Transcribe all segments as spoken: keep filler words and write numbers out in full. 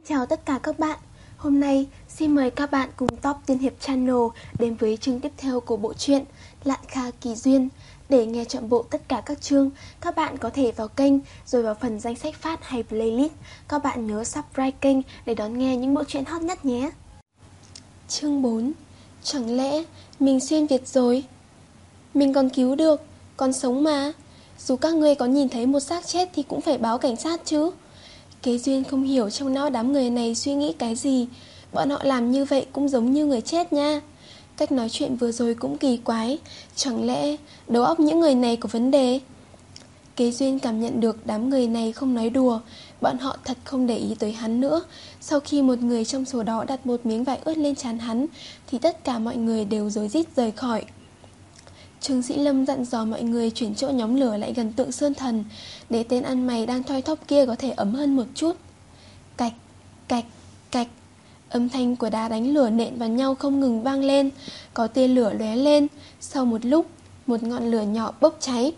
Chào tất cả các bạn. Hôm nay xin mời các bạn cùng Top Tiên Hiệp Channel đến với chương tiếp theo của bộ truyện Lạn Kha Kỳ Duyên. Để nghe trọn bộ tất cả các chương, các bạn có thể vào kênh rồi vào phần danh sách phát hay playlist. Các bạn nhớ subscribe kênh để đón nghe những bộ truyện hot nhất nhé. Chương bốn. Chẳng lẽ mình xuyên Việt rồi? Mình còn cứu được, còn sống mà. Dù các ngươi có nhìn thấy một xác chết thì cũng phải báo cảnh sát chứ. Kế Duyên không hiểu trong não đám người này suy nghĩ cái gì. Bọn họ làm như vậy cũng giống như người chết nha. Cách nói chuyện vừa rồi cũng kỳ quái. Chẳng lẽ đầu óc những người này có vấn đề? Kế Duyên cảm nhận được đám người này không nói đùa. Bọn họ thật không để ý tới hắn nữa. Sau khi một người trong số đó đặt một miếng vải ướt lên trán hắn thì tất cả mọi người đều rối rít rời khỏi. Trương Sĩ Lâm dặn dò mọi người chuyển chỗ nhóm lửa lại gần tượng Sơn Thần, để tên ăn mày đang thoi thóp kia có thể ấm hơn một chút. Cạch, cạch, cạch. Âm thanh của đá đánh lửa nện vào nhau không ngừng vang lên. Có tia lửa lóe lên. Sau một lúc, một ngọn lửa nhỏ bốc cháy.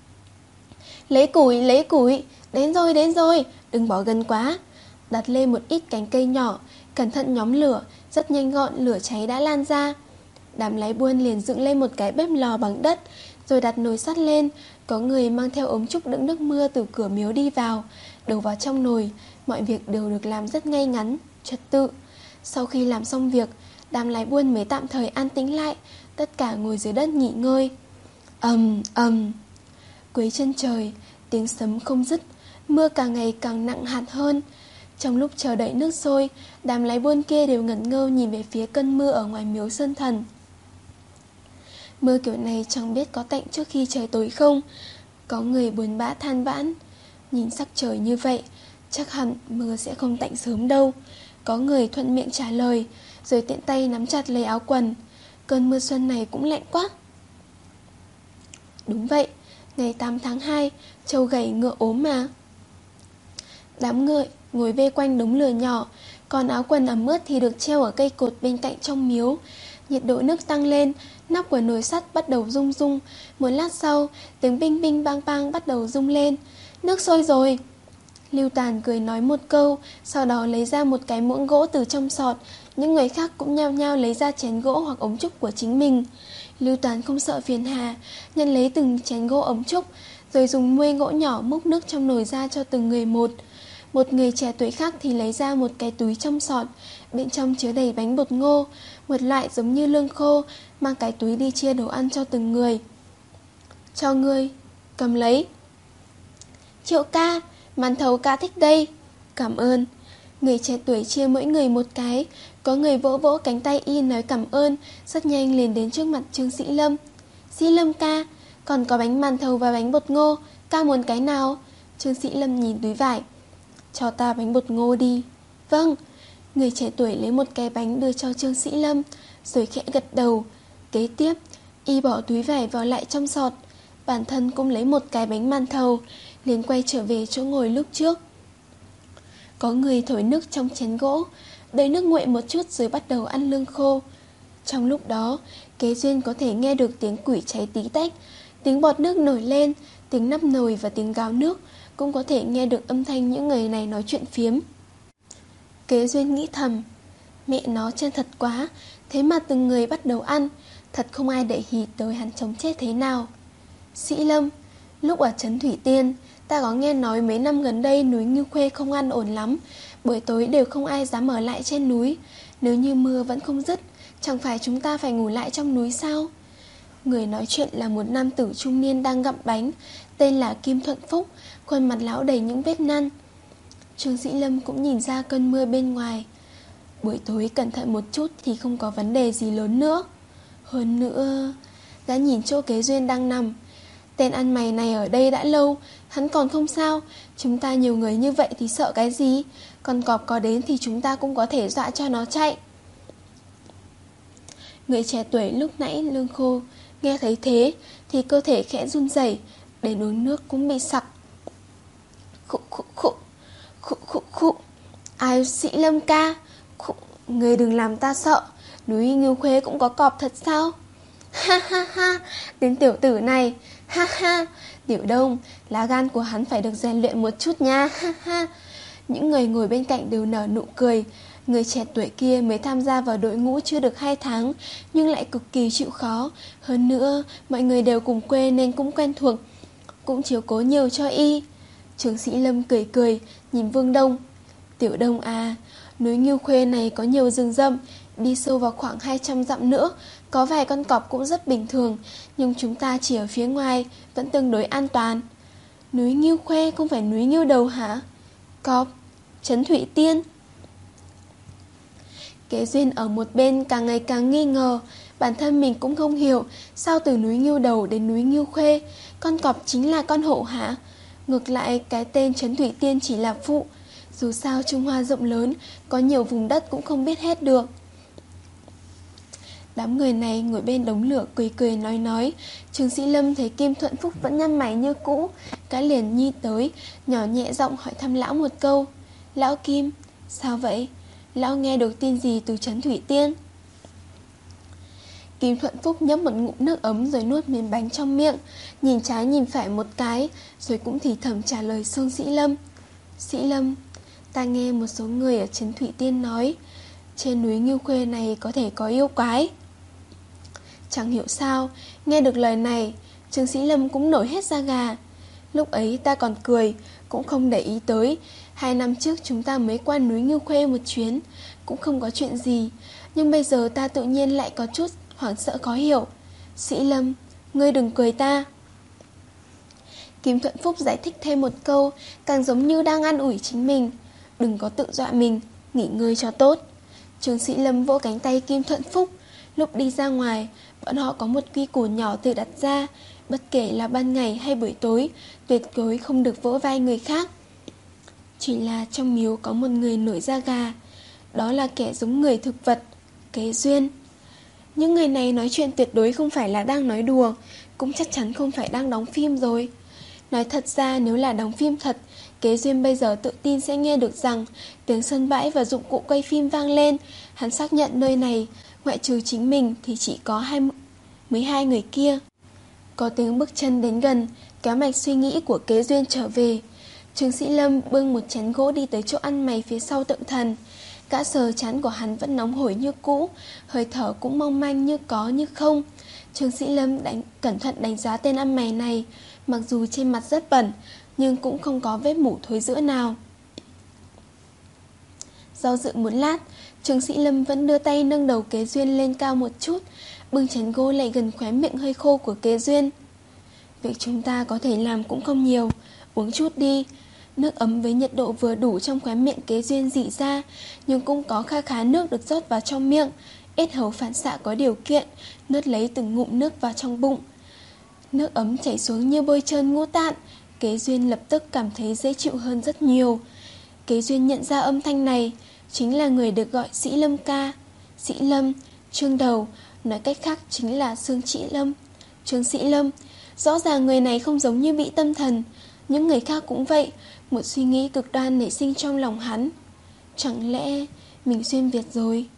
Lấy củi, lấy củi. Đến rồi, đến rồi. Đừng bỏ gần quá. Đặt lên một ít cành cây nhỏ. Cẩn thận nhóm lửa. Rất nhanh gọn lửa cháy đã lan ra. Đám lái buôn liền dựng lên một cái bếp lò bằng đất, rồi đặt nồi sắt lên. Có người mang theo ống trúc đựng nước mưa từ cửa miếu đi vào, đổ vào trong nồi. Mọi việc đều được làm rất ngay ngắn, trật tự. Sau khi làm xong việc, đám lái buôn mới tạm thời an tĩnh lại. Tất cả ngồi dưới đất nghỉ ngơi. Ầm ầm. Cuối chân trời, tiếng sấm không dứt. Mưa càng ngày càng nặng hạt hơn. Trong lúc chờ đợi nước sôi, đám lái buôn kia đều ngẩn ngơ nhìn về phía cơn mưa ở ngoài miếu Sơn Thần. Mưa kiểu này chẳng biết có tạnh trước khi trời tối không. Có người buồn bã than vãn. Nhìn sắc trời như vậy, chắc hẳn mưa sẽ không tạnh sớm đâu. Có người thuận miệng trả lời, rồi tiện tay nắm chặt lấy áo quần. Cơn mưa xuân này cũng lạnh quá. Đúng vậy, ngày tám tháng hai, trâu gầy ngựa ốm mà. Đám người ngồi vây quanh đống lửa nhỏ, còn áo quần ẩm ướt thì được treo ở cây cột bên cạnh trong miếu. Nhiệt độ nước tăng lên, nắp của nồi sắt bắt đầu rung rung. Một lát sau, tiếng binh binh bang bang bắt đầu rung lên. Nước sôi rồi. Lưu Tàn cười nói một câu, sau đó lấy ra một cái muỗng gỗ từ trong sọt. Những người khác cũng nhao nhao lấy ra chén gỗ hoặc ống trúc của chính mình. Lưu Tàn không sợ phiền hà, nhận lấy từng chén gỗ ống trúc, rồi dùng muôi gỗ nhỏ múc nước trong nồi ra cho từng người một. Một người trẻ tuổi khác thì lấy ra một cái túi trong sọt, bên trong chứa đầy bánh bột ngô, một loại giống như lương khô, mang cái túi đi chia đồ ăn cho từng người. Cho ngươi, cầm lấy. Triệu ca, màn thầu ca thích đây. Cảm ơn. Người trẻ tuổi chia mỗi người một cái. Có người vỗ vỗ cánh tay y nói cảm ơn, rất nhanh liền đến trước mặt Trương Sĩ Lâm. Sĩ Lâm ca, còn có bánh màn thầu và bánh bột ngô, ca muốn cái nào? Trương Sĩ Lâm nhìn túi vải. Cho ta bánh bột ngô đi. Vâng. Người trẻ tuổi lấy một cái bánh đưa cho Trương Sĩ Lâm, rồi khẽ gật đầu. Kế tiếp, y bỏ túi vải vào lại trong sọt. Bản thân cũng lấy một cái bánh màn thầu, liền quay trở về chỗ ngồi lúc trước. Có người thổi nước trong chén gỗ, đợi nước nguội một chút rồi bắt đầu ăn lương khô. Trong lúc đó, Kế Duyên có thể nghe được tiếng củi cháy tí tách, tiếng bọt nước nổi lên, tiếng nắp nồi và tiếng gáo nước. Cũng có thể nghe được âm thanh những người này nói chuyện phiếm. Kế Duyên nghĩ thầm, mẹ nó chân thật quá. Thế mà từng người bắt đầu ăn, thật không ai để ý tới hắn chống chết thế nào. Sĩ Lâm, lúc ở trấn Thủy Tiên, ta có nghe nói mấy năm gần đây núi Ngưu Khuê không an ổn lắm. Buổi tối đều không ai dám ở lại trên núi. Nếu như mưa vẫn không dứt, chẳng phải chúng ta phải ngủ lại trong núi sao? Người nói chuyện là một nam tử trung niên đang gặm bánh, tên là Kim Thuận Phúc, khuôn mặt lão đầy những vết năn. Trương Sĩ Lâm cũng nhìn ra cơn mưa bên ngoài. Buổi tối cẩn thận một chút thì không có vấn đề gì lớn nữa. Hơn nữa, gã nhìn chỗ Kế Duyên đang nằm. Tên ăn mày này ở đây đã lâu, hắn còn không sao. Chúng ta nhiều người như vậy thì sợ cái gì? Còn cọp có đến thì chúng ta cũng có thể dọa cho nó chạy. Người trẻ tuổi lúc nãy lương khô nghe thấy thế thì cơ thể khẽ run rẩy, đến uống nước cũng bị sặc. Khụ khụ khụ khụ khụ khụ. Ai Sĩ Lâm ca, khụ, người đừng làm ta sợ. Núi Ngưu Khuê cũng có cọp thật sao? Ha ha ha, tên tiểu tử này. Ha ha, Tiểu Đông, lá gan của hắn phải được rèn luyện một chút nha. Ha ha. Những người ngồi bên cạnh đều nở nụ cười. Người trẻ tuổi kia mới tham gia vào đội ngũ chưa được hai tháng, nhưng lại cực kỳ chịu khó. Hơn nữa, mọi người đều cùng quê nên cũng quen thuộc, cũng chiếu cố nhiều cho y. Trương Sĩ Lâm cười cười, nhìn Vương Đông. Tiểu Đông à, núi Ngưu Khuê này có nhiều rừng rậm, đi sâu vào khoảng hai trăm dặm nữa, có vài con cọp cũng rất bình thường, nhưng chúng ta chỉ ở phía ngoài, vẫn tương đối an toàn. Núi Ngưu Khuê không phải núi Ngưu Đầu hả? Cọp, Trấn Thủy Tiên. Kế Duyên ở một bên càng ngày càng nghi ngờ. Bản thân mình cũng không hiểu sao từ núi Ngưu Đầu đến núi Ngưu Khuê con cọp chính là con hổ hả? Ngược lại cái tên Trấn Thủy Tiên chỉ là phụ. Dù sao Trung Hoa rộng lớn, có nhiều vùng đất cũng không biết hết được. Đám người này ngồi bên đống lửa cười cười nói nói. Trương Sĩ Lâm thấy Kim Thuận Phúc vẫn nhăn mày như cũ, cái liền nhi tới, nhỏ nhẹ giọng hỏi thăm lão một câu. Lão Kim, sao vậy? Lão nghe được tin gì từ Trấn Thủy Tiên? Kim Thuận Phúc nhấp một ngụm nước ấm rồi nuốt miếng bánh trong miệng, nhìn trái nhìn phải một cái, rồi cũng thì thầm trả lời Sương Sĩ Lâm. Sĩ Lâm, ta nghe một số người ở Trấn Thủy Tiên nói, trên núi Ngưu Khuê này có thể có yêu quái. Chẳng hiểu sao, nghe được lời này, Trương Sĩ Lâm cũng nổi hết da gà. Lúc ấy ta còn cười, cũng không để ý tới. Hai năm trước chúng ta mới qua núi Ngưu Khuê một chuyến, cũng không có chuyện gì. Nhưng bây giờ ta tự nhiên lại có chút hoảng sợ khó hiểu. Sĩ Lâm, ngươi đừng cười ta. Kim Thuận Phúc giải thích thêm một câu, càng giống như đang an ủi chính mình. Đừng có tự dọa mình, nghỉ ngơi cho tốt. Trương Sĩ Lâm vỗ cánh tay Kim Thuận Phúc. Lúc đi ra ngoài, bọn họ có một quy củ nhỏ tự đặt ra, bất kể là ban ngày hay buổi tối, tuyệt đối không được vỗ vai người khác. Chỉ là trong miếu có một người nổi da gà, đó là kẻ giống người thực vật, Kế Duyên. Những người này nói chuyện tuyệt đối không phải là đang nói đùa, cũng chắc chắn không phải đang đóng phim rồi. Nói thật ra nếu là đóng phim thật, Kế Duyên bây giờ tự tin sẽ nghe được rằng tiếng sân bãi và dụng cụ quay phim vang lên. Hắn xác nhận nơi này, ngoại trừ chính mình thì chỉ có mười hai người kia. Có tiếng bước chân đến gần, kéo mạch suy nghĩ của Kế Duyên trở về. Trương Sĩ Lâm bưng một chén gỗ đi tới chỗ ăn mày phía sau tượng thần. Gã sờ trán của hắn vẫn nóng hổi như cũ, hơi thở cũng mong manh như có như không. Trương Sĩ Lâm đánh, cẩn thận đánh giá tên ăn mày này. Mặc dù trên mặt rất bẩn, nhưng cũng không có vết mủ thối rữa nào. Do dự một lát, Trương Sĩ Lâm vẫn đưa tay nâng đầu Kế Duyên lên cao một chút, bưng chén gỗ lại gần khóe miệng hơi khô của Kế Duyên. Việc chúng ta có thể làm cũng không nhiều, uống chút đi. Nước ấm với nhiệt độ vừa đủ trong khóe miệng Kế Duyên rỉ ra, nhưng cũng có kha khá nước được rót vào trong miệng. Yết hầu phản xạ có điều kiện, nuốt lấy từng ngụm nước vào trong bụng. Nước ấm chảy xuống như bôi trơn ngũ tạng. Kế Duyên lập tức cảm thấy dễ chịu hơn rất nhiều. Kế Duyên nhận ra âm thanh này chính là người được gọi Sĩ Lâm ca. Sĩ Lâm, Trương Đầu, nói cách khác chính là Sương Sĩ Lâm, Trương Sĩ Lâm. Rõ ràng người này không giống như bị tâm thần. Những người khác cũng vậy. Một suy nghĩ cực đoan nảy sinh trong lòng hắn. Chẳng lẽ mình xuyên Việt rồi?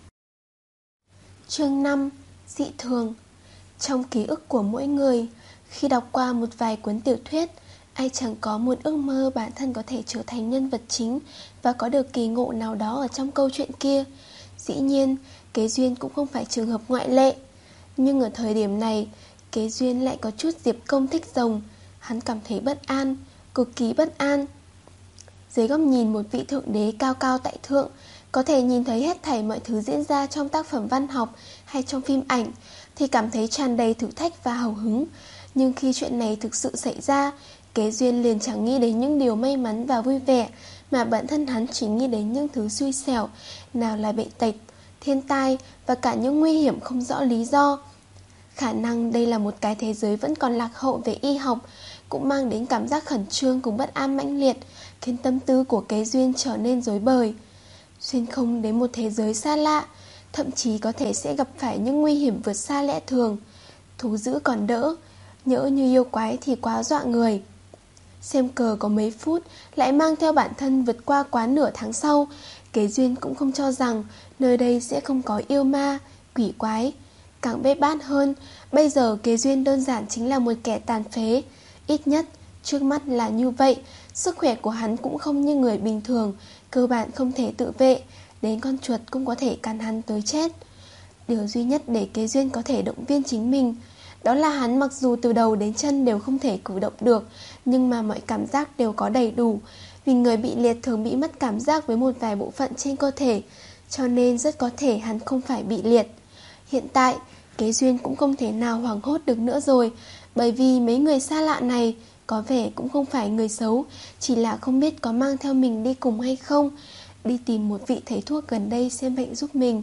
Chương năm. Dị thường. Trong ký ức của mỗi người, khi đọc qua một vài cuốn tiểu thuyết, ai chẳng có một ước mơ bản thân có thể trở thành nhân vật chính và có được kỳ ngộ nào đó ở trong câu chuyện kia. Dĩ nhiên, Kế Duyên cũng không phải trường hợp ngoại lệ. Nhưng ở thời điểm này, Kế Duyên lại có chút Diệp Công thích rồng. Hắn cảm thấy bất an, cực kỳ bất an. Dưới góc nhìn một vị thượng đế cao cao tại thượng, có thể nhìn thấy hết thảy mọi thứ diễn ra trong tác phẩm văn học hay trong phim ảnh, thì cảm thấy tràn đầy thử thách và hào hứng. Nhưng khi chuyện này thực sự xảy ra, Kế Duyên liền chẳng nghĩ đến những điều may mắn và vui vẻ, mà bản thân hắn chỉ nghĩ đến những thứ xui xẻo, nào là bệnh tật, thiên tai và cả những nguy hiểm không rõ lý do. Khả năng đây là một cái thế giới vẫn còn lạc hậu về y học, cũng mang đến cảm giác khẩn trương cùng bất an mãnh liệt, khiến tâm tư của Kế Duyên trở nên rối bời. Xuyên không đến một thế giới xa lạ, thậm chí có thể sẽ gặp phải những nguy hiểm vượt xa lẽ thường. Thú dữ còn đỡ, nhỡ như yêu quái thì quá dọa người. Xem cờ có mấy phút, lại mang theo bản thân vượt qua quá nửa tháng sau. Kế Duyên cũng không cho rằng nơi đây sẽ không có yêu ma, quỷ quái. Càng bết bát hơn, bây giờ Kế Duyên đơn giản chính là một kẻ tàn phế. Ít nhất, trước mắt là như vậy, Sức khỏe của hắn cũng không như người bình thường, cơ bản không thể tự vệ, đến con chuột cũng có thể cắn hắn tới chết. Điều duy nhất để Kế Duyên có thể động viên chính mình, đó là hắn mặc dù từ đầu đến chân đều không thể cử động được, nhưng mà mọi cảm giác đều có đầy đủ. Vì người bị liệt thường bị mất cảm giác với một vài bộ phận trên cơ thể, cho nên rất có thể hắn không phải bị liệt. Hiện tại, Kế Duyên cũng không thể nào hoảng hốt được nữa rồi, bởi vì mấy người xa lạ này có vẻ cũng không phải người xấu, chỉ là không biết có mang theo mình đi cùng hay không. Đi tìm một vị thầy thuốc gần đây xem bệnh giúp mình.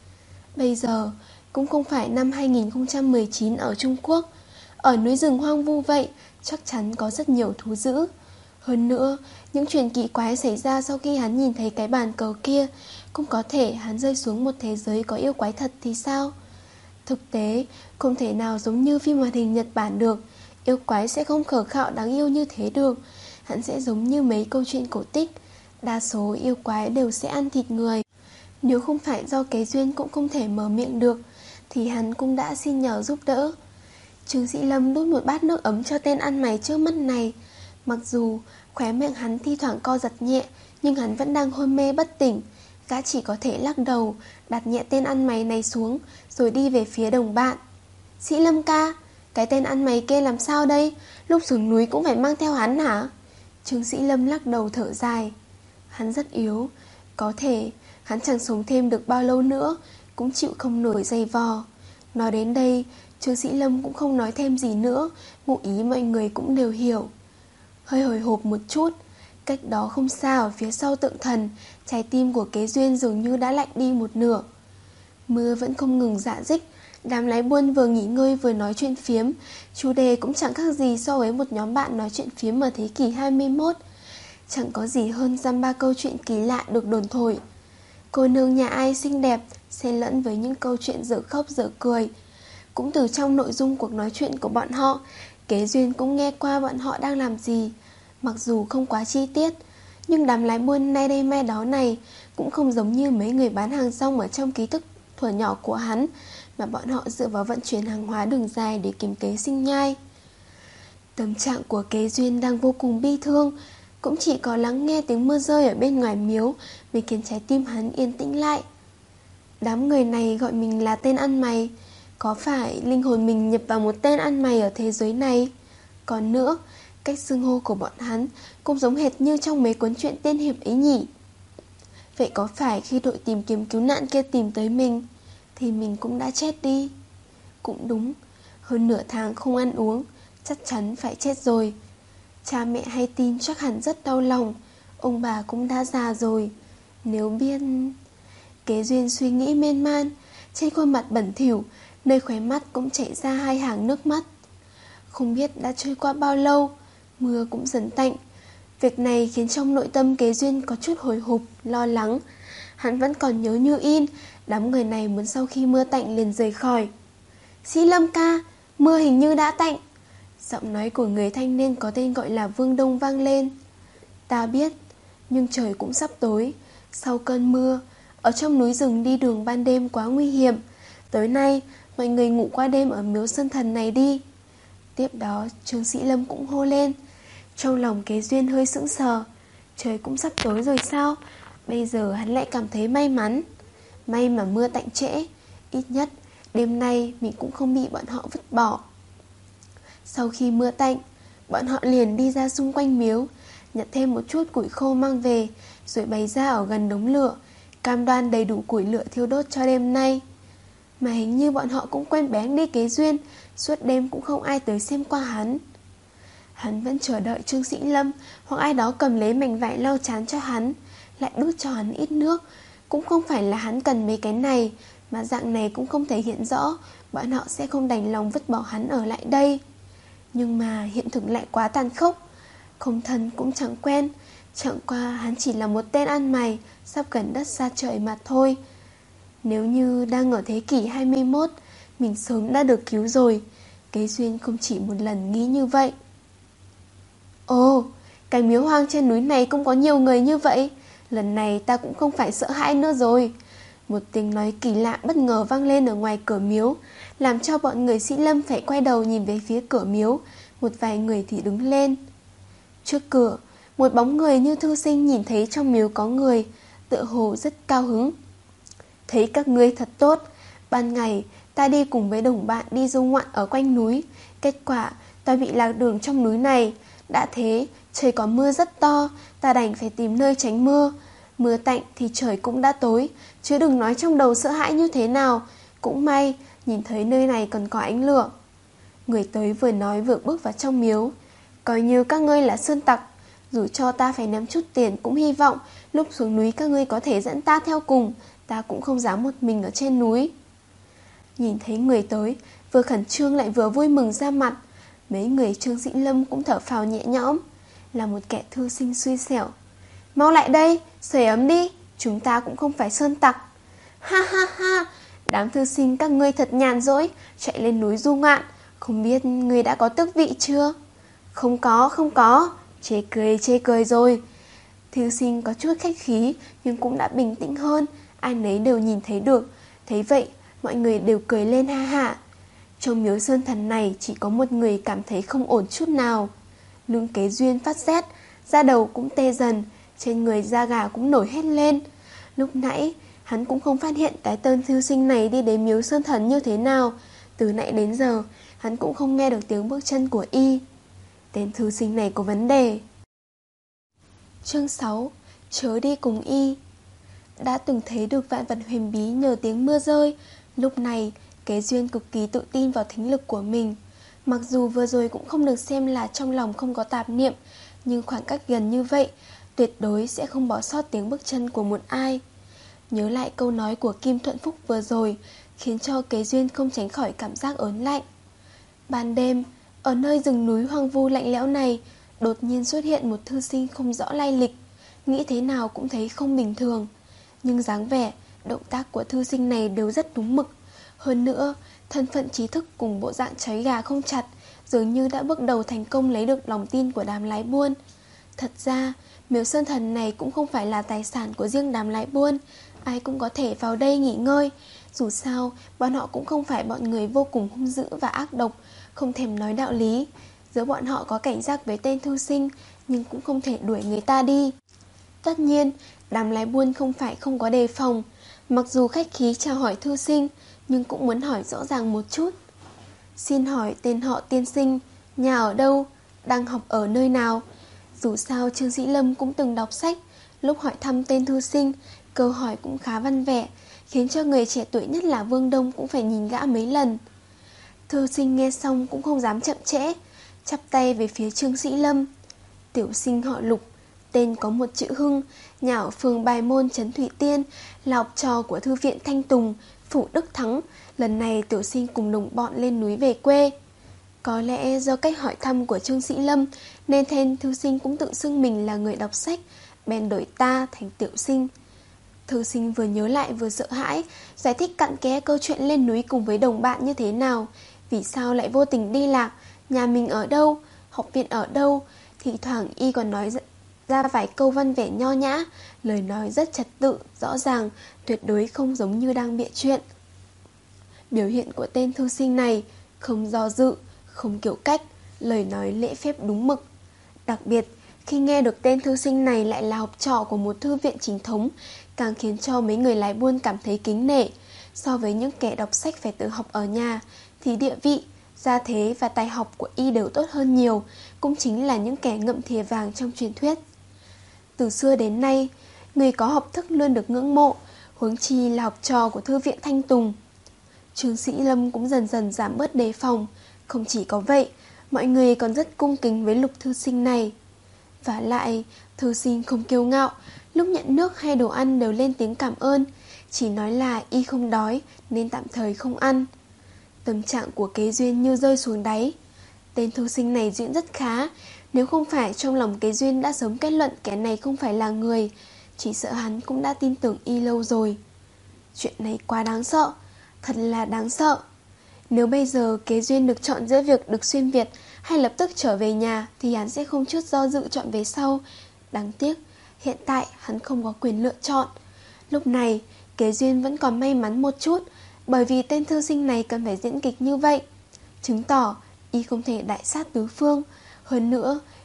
Bây giờ cũng không phải năm hai nghìn không trăm mười chín ở Trung Quốc. Ở núi rừng hoang vu vậy, chắc chắn có rất nhiều thú dữ. Hơn nữa, những chuyện kỳ quái xảy ra sau khi hắn nhìn thấy cái bàn cờ kia, cũng có thể hắn rơi xuống một thế giới có yêu quái thật thì sao? Thực tế, không thể nào giống như phim hoạt hình Nhật Bản được. Yêu quái sẽ không khờ khạo đáng yêu như thế được. Hắn sẽ giống như mấy câu chuyện cổ tích. Đa số yêu quái đều sẽ ăn thịt người. Nếu không phải do Kế Duyên cũng không thể mở miệng được, thì hắn cũng đã xin nhờ giúp đỡ. Trương Sĩ Lâm đút một bát nước ấm cho tên ăn mày trước mắt này. Mặc dù khóe miệng hắn thi thoảng co giật nhẹ, nhưng hắn vẫn đang hôn mê bất tỉnh. Gã chỉ có thể lắc đầu, đặt nhẹ tên ăn mày này xuống, rồi đi về phía đồng bạn. Sĩ Lâm ca, cái tên ăn mày kia làm sao đây? Lúc xuống núi cũng phải mang theo hắn hả? Trương Sĩ Lâm lắc đầu thở dài. Hắn rất yếu, có thể hắn chẳng sống thêm được bao lâu nữa, cũng chịu không nổi dày vò. Nói đến đây, Trương Sĩ Lâm cũng không nói thêm gì nữa, ngụ ý mọi người cũng đều hiểu. Hơi hồi hộp một chút, cách đó không xa ở phía sau tượng thần, trái tim của Kế Duyên dường như đã lạnh đi một nửa. Mưa vẫn không ngừng rả rích, đám lái buôn vừa nghỉ ngơi vừa nói chuyện phiếm. Chủ đề cũng chẳng khác gì so với một nhóm bạn nói chuyện phiếm ở thế kỷ hai mươi mốt. Chẳng có gì hơn dăm ba câu chuyện kỳ lạ được đồn thổi. Cô nương nhà ai xinh đẹp, xen lẫn với những câu chuyện dở khóc dở cười. Cũng từ trong nội dung cuộc nói chuyện của bọn họ, Kế Duyên cũng nghe qua bọn họ đang làm gì. Mặc dù không quá chi tiết, nhưng đám lái buôn nay đây mai đó này cũng không giống như mấy người bán hàng rong ở trong ký ức thuở nhỏ của hắn, mà bọn họ dựa vào vận chuyển hàng hóa đường dài để kiếm kế sinh nhai. Tâm trạng của Kế Duyên đang vô cùng bi thương, cũng chỉ có lắng nghe tiếng mưa rơi ở bên ngoài miếu mới khiến trái tim hắn yên tĩnh lại. Đám người này gọi mình là tên ăn mày, có phải linh hồn mình nhập vào một tên ăn mày ở thế giới này? Còn nữa, cách xưng hô của bọn hắn cũng giống hệt như trong mấy cuốn truyện tiên hiệp ấy nhỉ? Vậy có phải khi đội tìm kiếm cứu nạn kia tìm tới mình thì mình cũng đã chết đi? Cũng đúng, hơn nửa tháng không ăn uống, chắc chắn phải chết rồi. Cha mẹ hay tin chắc hẳn rất đau lòng, ông bà cũng đã già rồi. Nếu biết... Kế Duyên suy nghĩ miên man, trên khuôn mặt bẩn thỉu, nơi khóe mắt cũng chảy ra hai hàng nước mắt. Không biết đã trôi qua bao lâu, mưa cũng dần tạnh. Việc này khiến trong nội tâm Kế Duyên có chút hồi hộp, lo lắng. Hắn vẫn còn nhớ như in, đám người này muốn sau khi mưa tạnh liền rời khỏi. Sĩ Lâm ca, mưa hình như đã tạnh. Giọng nói của người thanh niên có tên gọi là Vương Đông vang lên. Ta biết, nhưng trời cũng sắp tối. Sau cơn mưa, ở trong núi rừng đi đường ban đêm quá nguy hiểm. Tối nay, mọi người ngủ qua đêm ở miếu Sơn Thần này đi. Tiếp đó, Trương Sĩ Lâm cũng hô lên. Trong lòng Kế Duyên hơi sững sờ. Trời cũng sắp tối rồi sao? Bây giờ hắn lại cảm thấy may mắn. May mà mưa tạnh trễ, ít nhất đêm nay mình cũng không bị bọn họ vứt bỏ. Sau khi mưa tạnh, bọn họ liền đi ra xung quanh miếu, nhặt thêm một chút củi khô mang về, rồi bày ra ở gần đống lửa, cam đoan đầy đủ củi lửa thiêu đốt cho đêm nay. Mà hình như bọn họ cũng quen bén đi Kế Duyên, suốt đêm cũng không ai tới xem qua hắn. Hắn vẫn chờ đợi Trương Sĩ Lâm hoặc ai đó cầm lấy mảnh vải lau chán cho hắn, lại đút cho hắn ít nước. Cũng không phải là hắn cần mấy cái này, mà dạng này cũng không thể hiện rõ bọn họ sẽ không đành lòng vứt bỏ hắn ở lại đây. Nhưng mà hiện thực lại quá tàn khốc. Không thân cũng chẳng quen, chẳng qua hắn chỉ là một tên ăn mày sắp gần đất xa trời mà thôi. Nếu như đang ở thế kỷ hai mươi mốt, mình sớm đã được cứu rồi. Kế Duyên không chỉ một lần nghĩ như vậy. Ồ, cái miếu hoang trên núi này cũng có nhiều người như vậy. Lần này ta cũng không phải sợ hãi nữa rồi. Một tiếng nói kỳ lạ bất ngờ vang lên ở ngoài cửa miếu, làm cho bọn người Sĩ Lâm phải quay đầu nhìn về phía cửa miếu. Một vài người thì đứng lên. Trước cửa, một bóng người như thư sinh nhìn thấy trong miếu có người, tựa hồ rất cao hứng. Thấy các ngươi thật tốt. Ban ngày ta đi cùng với đồng bạn đi du ngoạn ở quanh núi. Kết quả ta bị lạc đường trong núi này. Đã thế trời có mưa rất to, ta đành phải tìm nơi tránh mưa. Mưa tạnh thì trời cũng đã tối, chứ đừng nói trong đầu sợ hãi như thế nào. Cũng may nhìn thấy nơi này còn có ánh lửa. Người tới vừa nói vừa bước vào trong miếu. Coi như các ngươi là sơn tặc, dù cho ta phải ném chút tiền cũng hy vọng lúc xuống núi các ngươi có thể dẫn ta theo cùng. Ta cũng không dám một mình ở trên núi. Nhìn thấy người tới, vừa khẩn trương lại vừa vui mừng ra mặt. Mấy người Trương Sĩ Lâm cũng thở phào nhẹ nhõm. Là một kẻ thư sinh xui xẻo. Mau lại đây, sưởi ấm đi, chúng ta cũng không phải sơn tặc. Ha ha ha, đám thư sinh các ngươi thật nhàn rỗi, chạy lên núi du ngoạn. Không biết ngươi đã có tước vị chưa? Không có, không có. Chê cười, chê cười rồi. Thư sinh có chút khách khí nhưng cũng đã bình tĩnh hơn. Ai nấy đều nhìn thấy được. Thấy vậy mọi người đều cười lên ha hả. Trong miếu sơn thần này chỉ có một người cảm thấy không ổn chút nào. Lương Kế Duyên phát rét, da đầu cũng tê dần, trên người da gà cũng nổi hết lên. Lúc nãy hắn cũng không phát hiện cái tên thư sinh này đi đến miếu sơn thần như thế nào. Từ nãy đến giờ hắn cũng không nghe được tiếng bước chân của y. Tên thư sinh này có vấn đề. Chương sáu. Chớ đi cùng y. Đã từng thấy được vạn vật huyền bí nhờ tiếng mưa rơi. Lúc này Kế Duyên cực kỳ tự tin vào thính lực của mình. Mặc dù vừa rồi cũng không được xem là trong lòng không có tạp niệm, nhưng khoảng cách gần như vậy tuyệt đối sẽ không bỏ sót tiếng bước chân của một ai. Nhớ lại câu nói của Kim Thuận Phúc vừa rồi, khiến cho Kế Duyên không tránh khỏi cảm giác ớn lạnh. Ban đêm, ở nơi rừng núi hoang vu lạnh lẽo này, đột nhiên xuất hiện một thư sinh không rõ lai lịch. Nghĩ thế nào cũng thấy không bình thường. Nhưng dáng vẻ, động tác của thư sinh này đều rất đúng mực. Hơn nữa, thân phận trí thức cùng bộ dạng trói gà không chặt dường như đã bước đầu thành công lấy được lòng tin của đám lái buôn. Thật ra, miếu sơn thần này cũng không phải là tài sản của riêng đám lái buôn. Ai cũng có thể vào đây nghỉ ngơi. Dù sao, bọn họ cũng không phải bọn người vô cùng hung dữ và ác độc, không thèm nói đạo lý. Giữa bọn họ có cảnh giác với tên thư sinh, nhưng cũng không thể đuổi người ta đi. Tất nhiên, đám lái buôn không phải không có đề phòng. Mặc dù khách khí chào hỏi thư sinh, nhưng cũng muốn hỏi rõ ràng một chút. Xin hỏi tên họ tiên sinh, nhà ở đâu, đang học ở nơi nào? Dù sao Trương Sĩ Lâm cũng từng đọc sách. Lúc hỏi thăm tên thư sinh, câu hỏi cũng khá văn vẻ, khiến cho người trẻ tuổi nhất là Vương Đông cũng phải nhìn gã mấy lần. Thư sinh nghe xong cũng không dám chậm trễ, chắp tay về phía Trương Sĩ Lâm. Tiểu sinh họ Lục, tên có một chữ Hưng, nhà ở phường Bài Môn, trấn Thủy Tiên, là học trò của thư viện Thanh Tùng, phủ Đức Thắng. Lần này tiểu sinh cùng đồng bọn lên núi về quê. Có lẽ do cách hỏi thăm của Trương Sĩ Lâm nên tên thư sinh cũng tự xưng mình là người đọc sách, bèn đổi ta thành tiểu sinh. Thư sinh vừa nhớ lại vừa sợ hãi, giải thích cặn kẽ câu chuyện lên núi cùng với đồng bạn như thế nào, vì sao lại vô tình đi lạc, nhà mình ở đâu, học viện ở đâu. Thì thoảng y còn nói ra vài câu văn vẻ nho nhã, lời nói rất trật tự, rõ ràng, tuyệt đối không giống như đang bịa chuyện. Biểu hiện của tên thư sinh này không do dự, không kiểu cách, lời nói lễ phép đúng mực. Đặc biệt, khi nghe được tên thư sinh này lại là học trò của một thư viện chính thống, càng khiến cho mấy người lái buôn cảm thấy kính nể. So với những kẻ đọc sách phải tự học ở nhà, thì địa vị, gia thế và tài học của y đều tốt hơn nhiều, cũng chính là những kẻ ngậm thìa vàng trong truyền thuyết. Từ xưa đến nay, người có học thức luôn được ngưỡng mộ, huống chi là học trò của thư viện Thanh Tùng. Trương Sĩ Lâm cũng dần dần giảm bớt đề phòng. Không chỉ có vậy, mọi người còn rất cung kính với Lục thư sinh này. Và lại, thư sinh không kiêu ngạo, lúc nhận nước hay đồ ăn đều lên tiếng cảm ơn, chỉ nói là y không đói nên tạm thời không ăn. Tâm trạng của Kế Duyên như rơi xuống đáy. Tên thư sinh này diễn rất khá, nếu không phải trong lòng Kế Duyên đã sớm kết luận kẻ này không phải là người, chỉ sợ hắn cũng đã tin tưởng y lâu rồi. Chuyện này quá đáng sợ, thật là đáng sợ. Nếu bây giờ Kế Duyên được chọn giữa việc được xuyên Việt hay lập tức trở về nhà thì hắn sẽ không chút do dự chọn về sau. Đáng tiếc, hiện tại hắn không có quyền lựa chọn. Lúc này, Kế Duyên vẫn còn may mắn một chút, bởi vì tên thư sinh này cần phải diễn kịch như vậy, chứng tỏ y không thể đại sát tứ phương. Hơn nữa,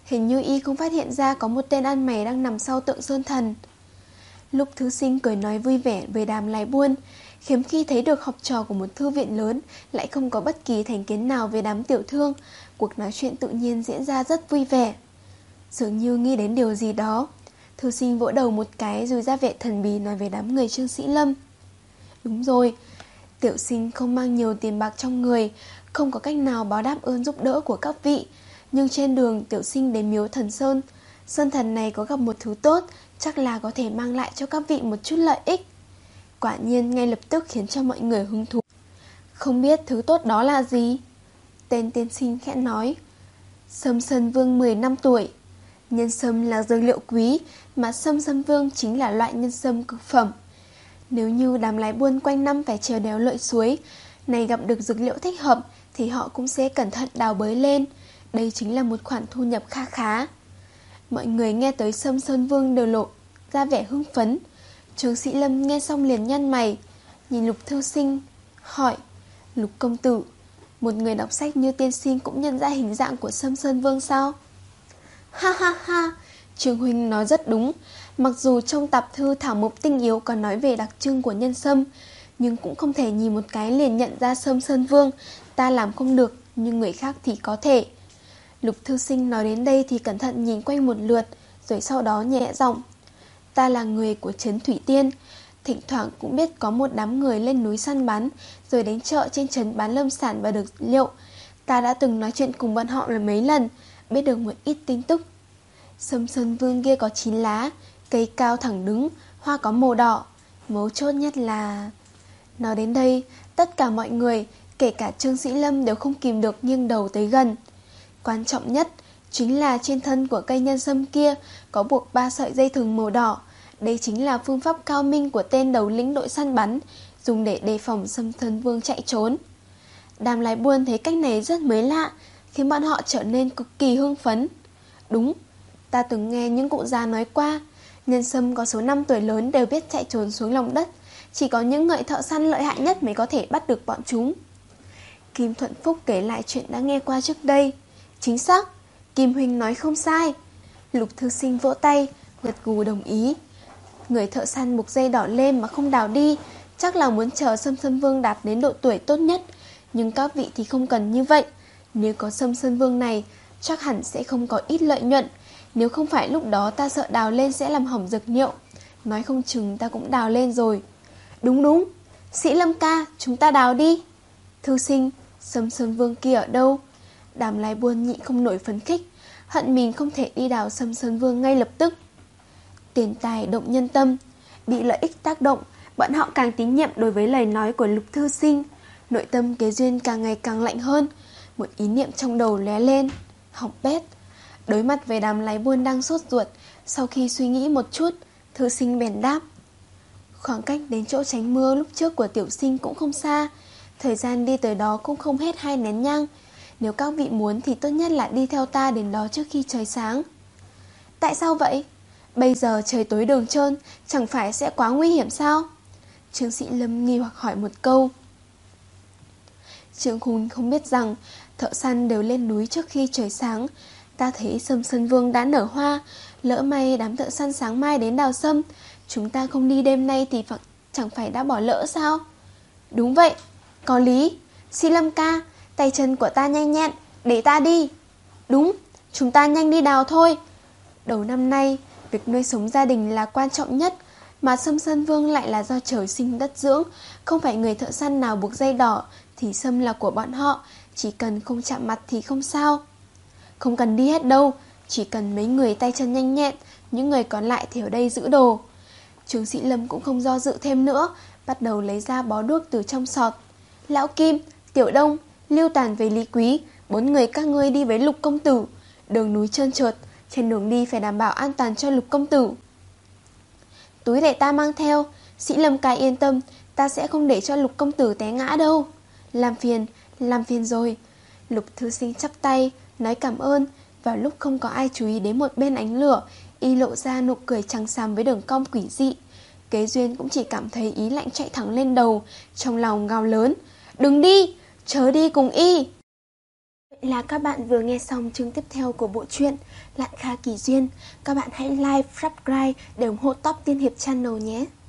Hình như y không phát hiện ra có một tên ăn mày đang nằm sau tượng sơn thần. Lục Thư Sinh cười nói vui vẻ với Đàm Lái Buôn. Hiếm khi thấy được học trò của một thư viện lớn lại không có bất kỳ thành kiến nào về đám tiểu thương. Cuộc nói chuyện tự nhiên diễn ra rất vui vẻ. Dường như nghĩ đến điều gì đó, Thư Sinh vỗ đầu một cái rồi ra vẻ thần bí nói với đám người Trương Sĩ Lâm. Đúng rồi, tiểu sinh không mang nhiều tiền bạc trong người, không có cách nào báo đáp ơn giúp đỡ của các vị. Nhưng trên đường tiểu sinh đến miếu thần Sơn, Sơn thần này có gặp một thứ tốt, chắc là có thể mang lại cho các vị một chút lợi ích. Quả nhiên ngay lập tức khiến cho mọi người hứng thú. Không biết thứ tốt đó là gì? Tên tiên sinh khẽ nói. Sâm Sơn Vương mười năm tuổi. Nhân sâm là dược liệu quý, mà sâm Sơn Vương chính là loại nhân sâm cực phẩm. Nếu như Đám Lái Buôn quanh năm phải trèo đèo lội suối, này gặp được dược liệu thích hợp thì họ cũng sẽ cẩn thận đào bới lên. Đây chính là một khoản thu nhập kha khá. Mọi người nghe tới sâm Sơn Vương đều lộ ra vẻ hưng phấn. Trương Sĩ Lâm nghe xong liền nhăn mày, nhìn Lục Thư Sinh hỏi. Lục công tử, một người đọc sách như tiên sinh cũng nhận ra hình dạng của sâm Sơn Vương sao? Ha ha ha, Trương huynh nói rất đúng. Mặc dù trong tạp thư Thảo Mộc Tinh Yếu có nói về đặc trưng của nhân sâm, nhưng cũng không thể nhìn một cái liền nhận ra sâm Sơn Vương. Ta làm không được, nhưng người khác thì có thể. Lục Thư Sinh nói đến đây thì cẩn thận nhìn quanh một lượt, rồi sau đó nhẹ giọng. Ta là người của trấn Thủy Tiên, thỉnh thoảng cũng biết có một đám người lên núi săn bắn, rồi đến chợ trên trấn bán lâm sản và được liệu. Ta đã từng nói chuyện cùng bọn họ là mấy lần, biết được một ít tin tức. Sâm Sơn Vương kia có chín lá, cây cao thẳng đứng, hoa có màu đỏ. Mấu chốt nhất là... Nói đến đây, tất cả mọi người, kể cả Trương Sĩ Lâm đều không kìm được nghiêng đầu tới gần. Quan trọng nhất chính là trên thân của cây nhân sâm kia có buộc ba sợi dây thừng màu đỏ. Đây chính là phương pháp cao minh của tên đầu lĩnh đội săn bắn, dùng để đề phòng Sâm Sơn Vương chạy trốn. Đàm Lái Buôn thấy cách này rất mới lạ, khiến bọn họ trở nên cực kỳ hưng phấn. Đúng, ta từng nghe những cụ già nói qua, nhân sâm có số năm tuổi lớn đều biết chạy trốn xuống lòng đất, chỉ có những người thợ săn lợi hại nhất mới có thể bắt được bọn chúng. Kim Thuận Phúc kể lại chuyện đã nghe qua trước đây. Chính xác, Kim huynh nói không sai. Lục Thư Sinh vỗ tay, gật gù đồng ý. Người thợ săn buộc dây đỏ lên mà không đào đi, chắc là muốn chờ Sâm Sơn Vương đạt đến độ tuổi tốt nhất. Nhưng các vị thì không cần như vậy. Nếu có Sâm Sơn Vương này, chắc hẳn sẽ không có ít lợi nhuận. Nếu không phải lúc đó ta sợ đào lên sẽ làm hỏng dược liệu, nói không chừng ta cũng đào lên rồi. Đúng đúng, Sĩ Lâm ca, chúng ta đào đi. Thư Sinh, Sâm Sơn Vương kia ở đâu? Đàm Lái Buôn nhịn không nổi phấn khích, hận mình không thể đi đào Sâm Sơn Vương ngay lập tức. Tiền tài động nhân tâm, bị lợi ích tác động, bọn họ càng tín nhiệm đối với lời nói của Lục Thư Sinh. Nội tâm Kế Duyên càng ngày càng lạnh hơn. Một ý niệm trong đầu lóe lên, hỏng bét. Đối mặt với Đàm Lái Buôn đang sốt ruột, sau khi suy nghĩ một chút, Thư Sinh bèn đáp. Khoảng cách đến chỗ tránh mưa lúc trước của tiểu sinh cũng không xa, thời gian đi tới đó cũng không hết hai nén nhang. Nếu các vị muốn thì tốt nhất là đi theo ta đến đó trước khi trời sáng. Tại sao vậy? Bây giờ trời tối đường trơn, chẳng phải sẽ quá nguy hiểm sao? Trương Sĩ Lâm nghi hoặc hỏi một câu. Trương Hùng không biết rằng thợ săn đều lên núi trước khi trời sáng. Ta thấy Sâm Sơn Vương đã nở hoa, lỡ may đám thợ săn sáng mai đến đào sâm, chúng ta không đi đêm nay thì chẳng phải đã bỏ lỡ sao? Đúng vậy, có lý. Sĩ Lâm ca, tay chân của ta nhanh nhẹn, để ta đi. Đúng, chúng ta nhanh đi đào thôi. Đầu năm nay, việc nuôi sống gia đình là quan trọng nhất, mà Sâm Sơn Vương lại là do trời sinh đất dưỡng. Không phải người thợ săn nào buộc dây đỏ thì sâm là của bọn họ, chỉ cần không chạm mặt thì không sao. Không cần đi hết đâu, chỉ cần mấy người tay chân nhanh nhẹn, những người còn lại thì ở đây giữ đồ. Trương Sĩ Lâm cũng không do dự thêm nữa, bắt đầu lấy ra bó đuốc từ trong sọt. Lão Kim, Tiểu Đông, Lưu Tàn với Lý Quý, bốn người các ngươi đi với Lục công tử. Đường núi trơn trượt, trên đường đi phải đảm bảo an toàn cho Lục công tử. Túi để ta mang theo. Sĩ Lâm ca yên tâm, ta sẽ không để cho Lục công tử té ngã đâu. Làm phiền, làm phiền rồi. Lục Thư Sinh chắp tay, nói cảm ơn. Vào lúc không có ai chú ý đến một bên ánh lửa, y lộ ra nụ cười trắng xám với đường cong quỷ dị. Kế Duyên cũng chỉ cảm thấy ý lạnh chạy thẳng lên đầu, trong lòng gào lớn. Đừng đi, chớ đi cùng y. Vậy là các bạn vừa nghe xong chương tiếp theo của bộ truyện Lạn Kha Kỳ Duyên. Các bạn hãy like, subscribe để ủng hộ Top Tiên Hiệp Channel nhé.